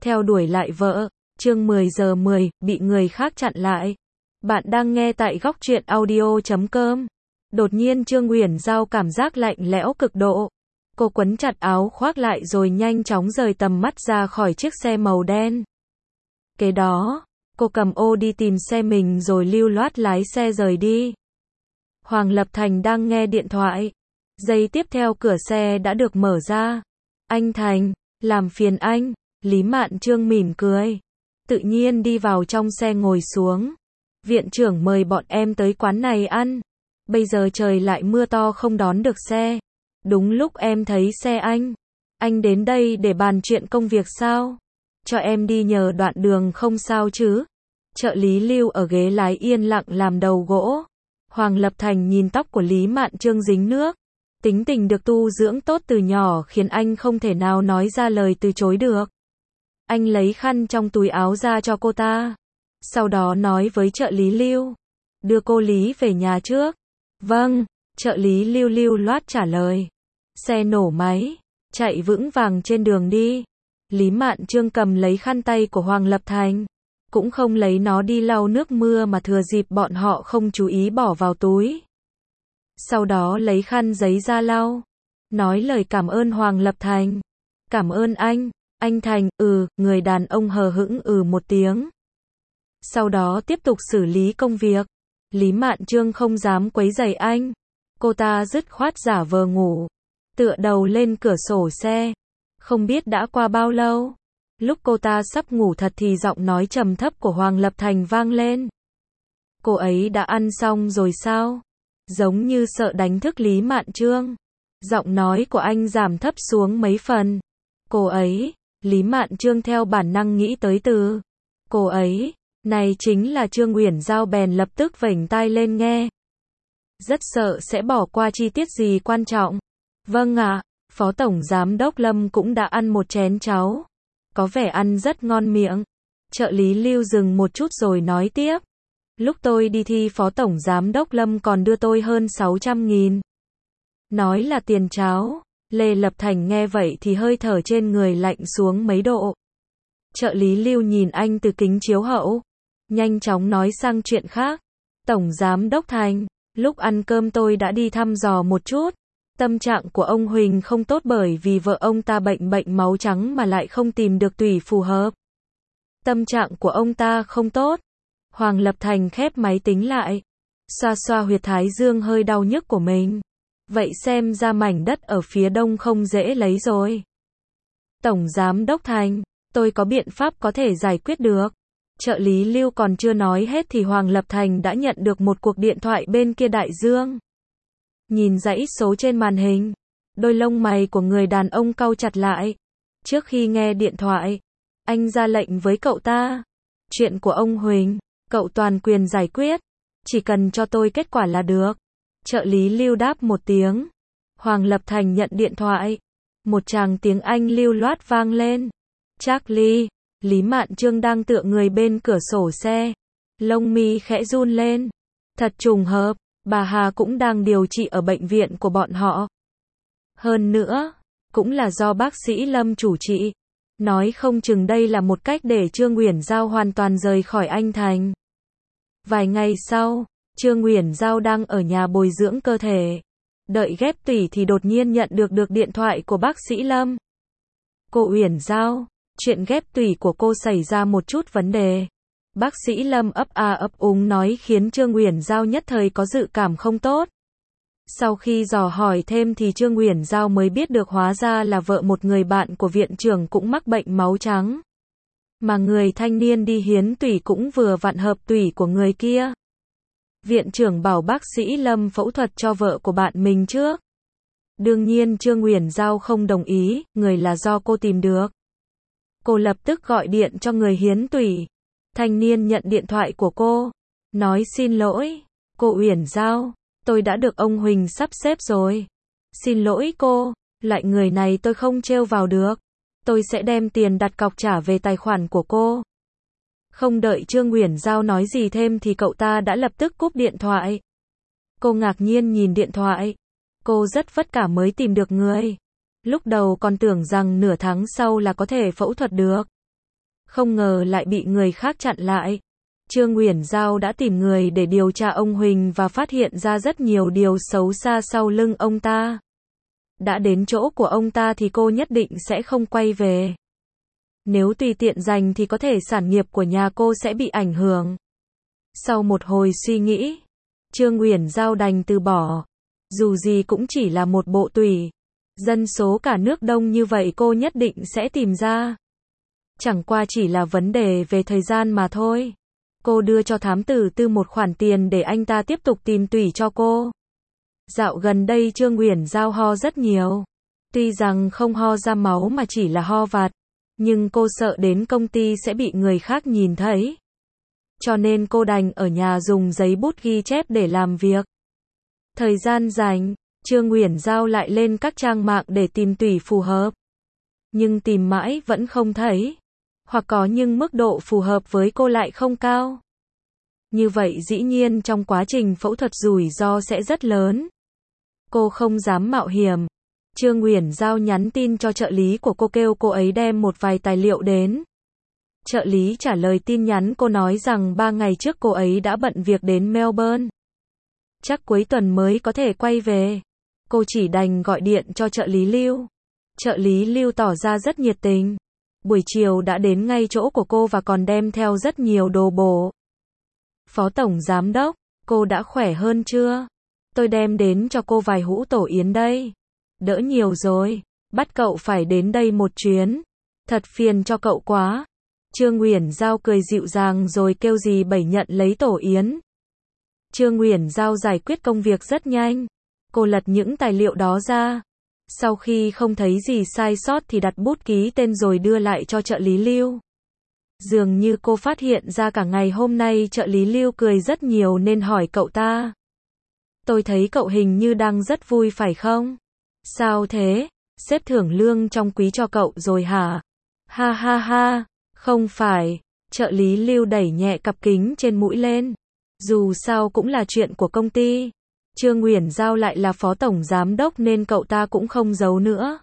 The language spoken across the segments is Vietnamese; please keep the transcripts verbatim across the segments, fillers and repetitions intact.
theo đuổi lại vợ. Chương mười giờ mười, bị người khác chặn lại. Bạn đang nghe tại góc truyện audio chấm com. Đột nhiên Trương Uyển Giao cảm giác lạnh lẽo cực độ. Cô quấn chặt áo khoác lại rồi nhanh chóng rời tầm mắt ra khỏi chiếc xe màu đen. Kế đó, cô cầm ô đi tìm xe mình rồi lưu loát lái xe rời đi. Hoàng Lập Thành đang nghe điện thoại. Giây tiếp theo cửa xe đã được mở ra. Anh Thành, làm phiền anh. Lý Mạn Trương mỉm cười. Tự nhiên đi vào trong xe ngồi xuống. Viện trưởng mời bọn em tới quán này ăn. Bây giờ trời lại mưa to không đón được xe. Đúng lúc em thấy xe anh. Anh đến đây để bàn chuyện công việc sao? Cho em đi nhờ đoạn đường không sao chứ? Trợ lý Lưu ở ghế lái yên lặng làm đầu gỗ. Hoàng Lập Thành nhìn tóc của Lý Mạn Trương dính nước. Tính tình được tu dưỡng tốt từ nhỏ khiến anh không thể nào nói ra lời từ chối được. Anh lấy khăn trong túi áo ra cho cô ta. Sau đó nói với trợ lý Lưu. Đưa cô Lý về nhà trước. Vâng, trợ lý Lưu lưu loát trả lời. Xe nổ máy, chạy vững vàng trên đường đi. Lý Mạn Trương cầm lấy khăn tay của Hoàng Lập Thành. Cũng không lấy nó đi lau nước mưa mà thừa dịp bọn họ không chú ý bỏ vào túi. Sau đó lấy khăn giấy ra lau. Nói lời cảm ơn Hoàng Lập Thành. Cảm ơn anh. Anh Thành, ừ, người đàn ông hờ hững ừ một tiếng. Sau đó tiếp tục xử lý công việc. Lý Mạn Trương không dám quấy rầy anh. Cô ta dứt khoát giả vờ ngủ. Tựa đầu lên cửa sổ xe. Không biết đã qua bao lâu. Lúc cô ta sắp ngủ thật thì giọng nói trầm thấp của Hoàng Lập Thành vang lên. Cô ấy đã ăn xong rồi sao? Giống như sợ đánh thức Lý Mạn Trương. Giọng nói của anh giảm thấp xuống mấy phần. Cô ấy, Lý Mạn Trương theo bản năng nghĩ tới từ. Cô ấy, này chính là Trương Uyển Giao bèn lập tức vểnh tai lên nghe. Rất sợ sẽ bỏ qua chi tiết gì quan trọng. Vâng ạ, Phó Tổng Giám Đốc Lâm cũng đã ăn một chén cháo. Có vẻ ăn rất ngon miệng. Trợ lý Lưu dừng một chút rồi nói tiếp. Lúc tôi đi thi Phó Tổng Giám Đốc Lâm còn đưa tôi hơn sáu trăm nghìn. Nói là tiền cháo. Lê Lập Thành nghe vậy thì hơi thở trên người lạnh xuống mấy độ. Trợ lý Lưu nhìn anh từ kính chiếu hậu. Nhanh chóng nói sang chuyện khác. Tổng Giám Đốc Thành, lúc ăn cơm tôi đã đi thăm dò một chút. Tâm trạng của ông Huỳnh không tốt bởi vì vợ ông ta bệnh bệnh máu trắng mà lại không tìm được tủy phù hợp. Tâm trạng của ông ta không tốt. Hoàng Lập Thành khép máy tính lại. Xoa xoa huyệt thái dương hơi đau nhức của mình. Vậy xem ra mảnh đất ở phía đông không dễ lấy rồi. Tổng Giám Đốc Thành, tôi có biện pháp có thể giải quyết được. Trợ lý Lưu còn chưa nói hết thì Hoàng Lập Thành đã nhận được một cuộc điện thoại bên kia đại dương. Nhìn dãy số trên màn hình, đôi lông mày của người đàn ông cau chặt lại. Trước khi nghe điện thoại, anh ra lệnh với cậu ta. Chuyện của ông Huỳnh, cậu toàn quyền giải quyết. Chỉ cần cho tôi kết quả là được. Trợ lý Lưu đáp một tiếng. Hoàng Lập Thành nhận điện thoại. Một tràng tiếng Anh lưu loát vang lên. Charlie, Lý Mạn Trương đang tựa người bên cửa sổ xe. Lông mi khẽ run lên. Thật trùng hợp, bà Hà cũng đang điều trị ở bệnh viện của bọn họ. Hơn nữa, cũng là do bác sĩ Lâm chủ trị. Nói không chừng đây là một cách để Trương Uyển Giao hoàn toàn rời khỏi anh Thành. Vài ngày sau, Trương Uyển Giao đang ở nhà bồi dưỡng cơ thể. Đợi ghép tủy thì đột nhiên nhận được được điện thoại của bác sĩ Lâm. Cô Uyển Giao, chuyện ghép tủy của cô xảy ra một chút vấn đề. Bác sĩ Lâm ấp a ấp úng nói khiến Trương Uyển Giao nhất thời có dự cảm không tốt. Sau khi dò hỏi thêm thì Trương Uyển Giao mới biết được hóa ra là vợ một người bạn của viện trưởng cũng mắc bệnh máu trắng. Mà người thanh niên đi hiến tủy cũng vừa vặn hợp tủy của người kia. Viện trưởng bảo bác sĩ Lâm phẫu thuật cho vợ của bạn mình trước. Đương nhiên Trương Uyển Giao không đồng ý, người là do cô tìm được. Cô lập tức gọi điện cho người hiến tủy. Thanh niên nhận điện thoại của cô. Nói xin lỗi, cô Uyển Giao, tôi đã được ông Huỳnh sắp xếp rồi. Xin lỗi cô, loại người này tôi không trêu vào được. Tôi sẽ đem tiền đặt cọc trả về tài khoản của cô. Không đợi Trương Uyển Giao nói gì thêm thì cậu ta đã lập tức cúp điện thoại. Cô ngạc nhiên nhìn điện thoại. Cô rất vất vả mới tìm được người. Lúc đầu còn tưởng rằng nửa tháng sau là có thể phẫu thuật được. Không ngờ lại bị người khác chặn lại. Trương Uyển Giao đã tìm người để điều tra ông Huỳnh và phát hiện ra rất nhiều điều xấu xa sau lưng ông ta. Đã đến chỗ của ông ta thì cô nhất định sẽ không quay về. Nếu tùy tiện giành thì có thể sản nghiệp của nhà cô sẽ bị ảnh hưởng. Sau một hồi suy nghĩ, Trương Uyển Giao đành từ bỏ. Dù gì cũng chỉ là một bộ tủy. Dân số cả nước đông như vậy cô nhất định sẽ tìm ra. Chẳng qua chỉ là vấn đề về thời gian mà thôi. Cô đưa cho thám tử Tư một khoản tiền để anh ta tiếp tục tìm tủy cho cô. Dạo gần đây Trương Uyển Giao ho rất nhiều. Tuy rằng không ho ra máu mà chỉ là ho vặt, nhưng cô sợ đến công ty sẽ bị người khác nhìn thấy. Cho nên cô đành ở nhà dùng giấy bút ghi chép để làm việc. Thời gian rảnh, Trương Uyển Giao lại lên các trang mạng để tìm tủy phù hợp. Nhưng tìm mãi vẫn không thấy. Hoặc có nhưng mức độ phù hợp với cô lại không cao. Như vậy dĩ nhiên trong quá trình phẫu thuật rủi ro sẽ rất lớn. Cô không dám mạo hiểm. Trương Uyển Giao nhắn tin cho trợ lý của cô kêu cô ấy đem một vài tài liệu đến. Trợ lý trả lời tin nhắn cô nói rằng ba ngày trước cô ấy đã bận việc đến Melbourne. Chắc cuối tuần mới có thể quay về. Cô chỉ đành gọi điện cho trợ lý Lưu. Trợ lý Lưu tỏ ra rất nhiệt tình. Buổi chiều đã đến ngay chỗ của cô và còn đem theo rất nhiều đồ bổ. Phó Tổng Giám Đốc, cô đã khỏe hơn chưa? Tôi đem đến cho cô vài hũ tổ yến đây. Đỡ nhiều rồi, bắt cậu phải đến đây một chuyến. Thật phiền cho cậu quá. Trương Uyển Giao cười dịu dàng rồi kêu dì Bảy nhận lấy tổ yến. Trương Uyển Giao giải quyết công việc rất nhanh. Cô lật những tài liệu đó ra. Sau khi không thấy gì sai sót thì đặt bút ký tên rồi đưa lại cho trợ lý Lưu. Dường như cô phát hiện ra cả ngày hôm nay trợ lý Lưu cười rất nhiều nên hỏi cậu ta. Tôi thấy cậu hình như đang rất vui phải không? Sao thế? Sếp thưởng lương trong quý cho cậu rồi hả? Ha ha ha, không phải. Trợ lý Lưu đẩy nhẹ cặp kính trên mũi lên. Dù sao cũng là chuyện của công ty. Trương Uyển Giao lại là phó tổng giám đốc nên cậu ta cũng không giấu nữa.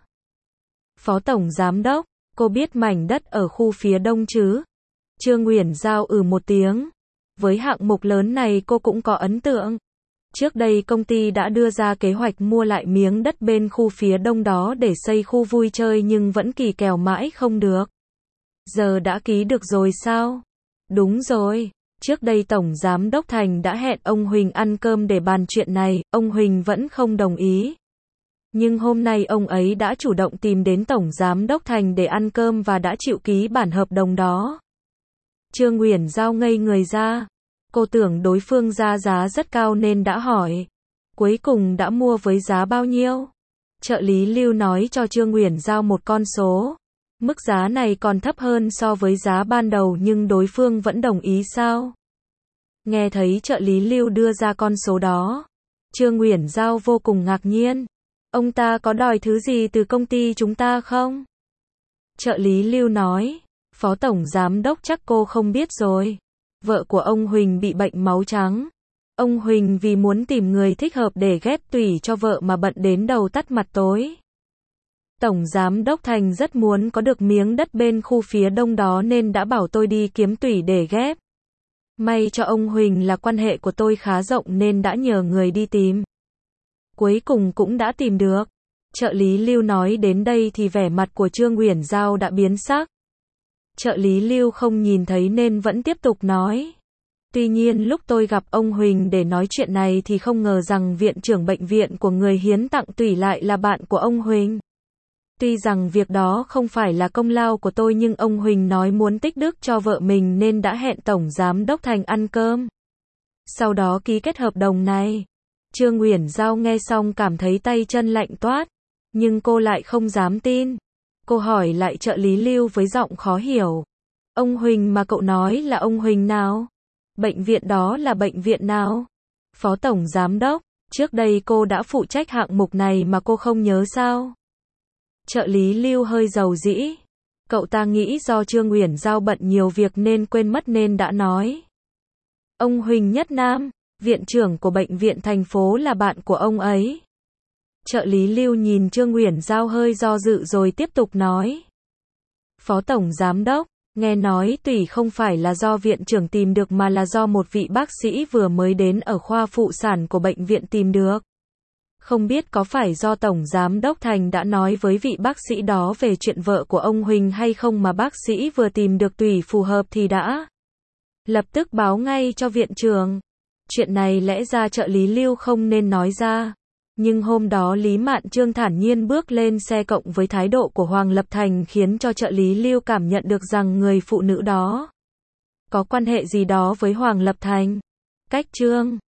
Phó tổng giám đốc, cô biết mảnh đất ở khu phía đông chứ? Trương Uyển Giao ừ một tiếng. Với hạng mục lớn này cô cũng có ấn tượng. Trước đây công ty đã đưa ra kế hoạch mua lại miếng đất bên khu phía đông đó để xây khu vui chơi nhưng vẫn kỳ kèo mãi không được. Giờ đã ký được rồi sao? Đúng rồi. Trước đây Tổng Giám Đốc Thành đã hẹn ông Huỳnh ăn cơm để bàn chuyện này, ông Huỳnh vẫn không đồng ý. Nhưng hôm nay ông ấy đã chủ động tìm đến Tổng Giám Đốc Thành để ăn cơm và đã chịu ký bản hợp đồng đó. Trương Uyển Giao ngây người ra. Cô tưởng đối phương ra giá rất cao nên đã hỏi. Cuối cùng đã mua với giá bao nhiêu? Trợ lý Lưu nói cho Trương Uyển Giao một con số. Mức giá này còn thấp hơn so với giá ban đầu nhưng đối phương vẫn đồng ý sao? Nghe thấy trợ lý Lưu đưa ra con số đó, Trương Uyển Giao vô cùng ngạc nhiên. Ông ta có đòi thứ gì từ công ty chúng ta không? Trợ lý Lưu nói, Phó Tổng Giám Đốc chắc cô không biết rồi. Vợ của ông Huỳnh bị bệnh máu trắng. Ông Huỳnh vì muốn tìm người thích hợp để ghép tủy cho vợ mà bận đến đầu tắt mặt tối. Tổng Giám Đốc Thành rất muốn có được miếng đất bên khu phía đông đó nên đã bảo tôi đi kiếm tủy để ghép. May cho ông Huỳnh là quan hệ của tôi khá rộng nên đã nhờ người đi tìm. Cuối cùng cũng đã tìm được. Trợ lý Lưu nói đến đây thì vẻ mặt của Trương Uyển Giao đã biến sắc. Trợ lý Lưu không nhìn thấy nên vẫn tiếp tục nói. Tuy nhiên lúc tôi gặp ông Huỳnh để nói chuyện này thì không ngờ rằng viện trưởng bệnh viện của người hiến tặng tủy lại là bạn của ông Huỳnh. Tuy rằng việc đó không phải là công lao của tôi nhưng ông Huỳnh nói muốn tích đức cho vợ mình nên đã hẹn Tổng Giám Đốc Thành ăn cơm. Sau đó ký kết hợp đồng này. Trương Uyển Giao nghe xong cảm thấy tay chân lạnh toát. Nhưng cô lại không dám tin. Cô hỏi lại trợ lý Lưu với giọng khó hiểu. Ông Huỳnh mà cậu nói là ông Huỳnh nào? Bệnh viện đó là bệnh viện nào? Phó Tổng Giám Đốc, trước đây cô đã phụ trách hạng mục này mà cô không nhớ sao? Trợ lý Lưu hơi dầu dĩ. Cậu ta nghĩ do Trương Uyển Giao bận nhiều việc nên quên mất nên đã nói. Ông Huỳnh Nhất Nam, viện trưởng của bệnh viện thành phố là bạn của ông ấy. Trợ lý Lưu nhìn Trương Uyển Giao hơi do dự rồi tiếp tục nói. Phó Tổng Giám Đốc, Nghe nói tủy không phải là do viện trưởng tìm được mà là do một vị bác sĩ vừa mới đến ở khoa phụ sản của bệnh viện tìm được. Không biết có phải do Tổng Giám đốc Thành đã nói với vị bác sĩ đó về chuyện vợ của ông Huỳnh hay không mà bác sĩ vừa tìm được tủy phù hợp thì đã lập tức báo ngay cho viện trưởng. Chuyện này lẽ ra trợ lý Lưu không nên nói ra. Nhưng hôm đó Lý Mạn Trương thản nhiên bước lên xe cộng với thái độ của Hoàng Lập Thành khiến cho trợ lý Lưu cảm nhận được rằng người phụ nữ đó có quan hệ gì đó với Hoàng Lập Thành. Cách Trương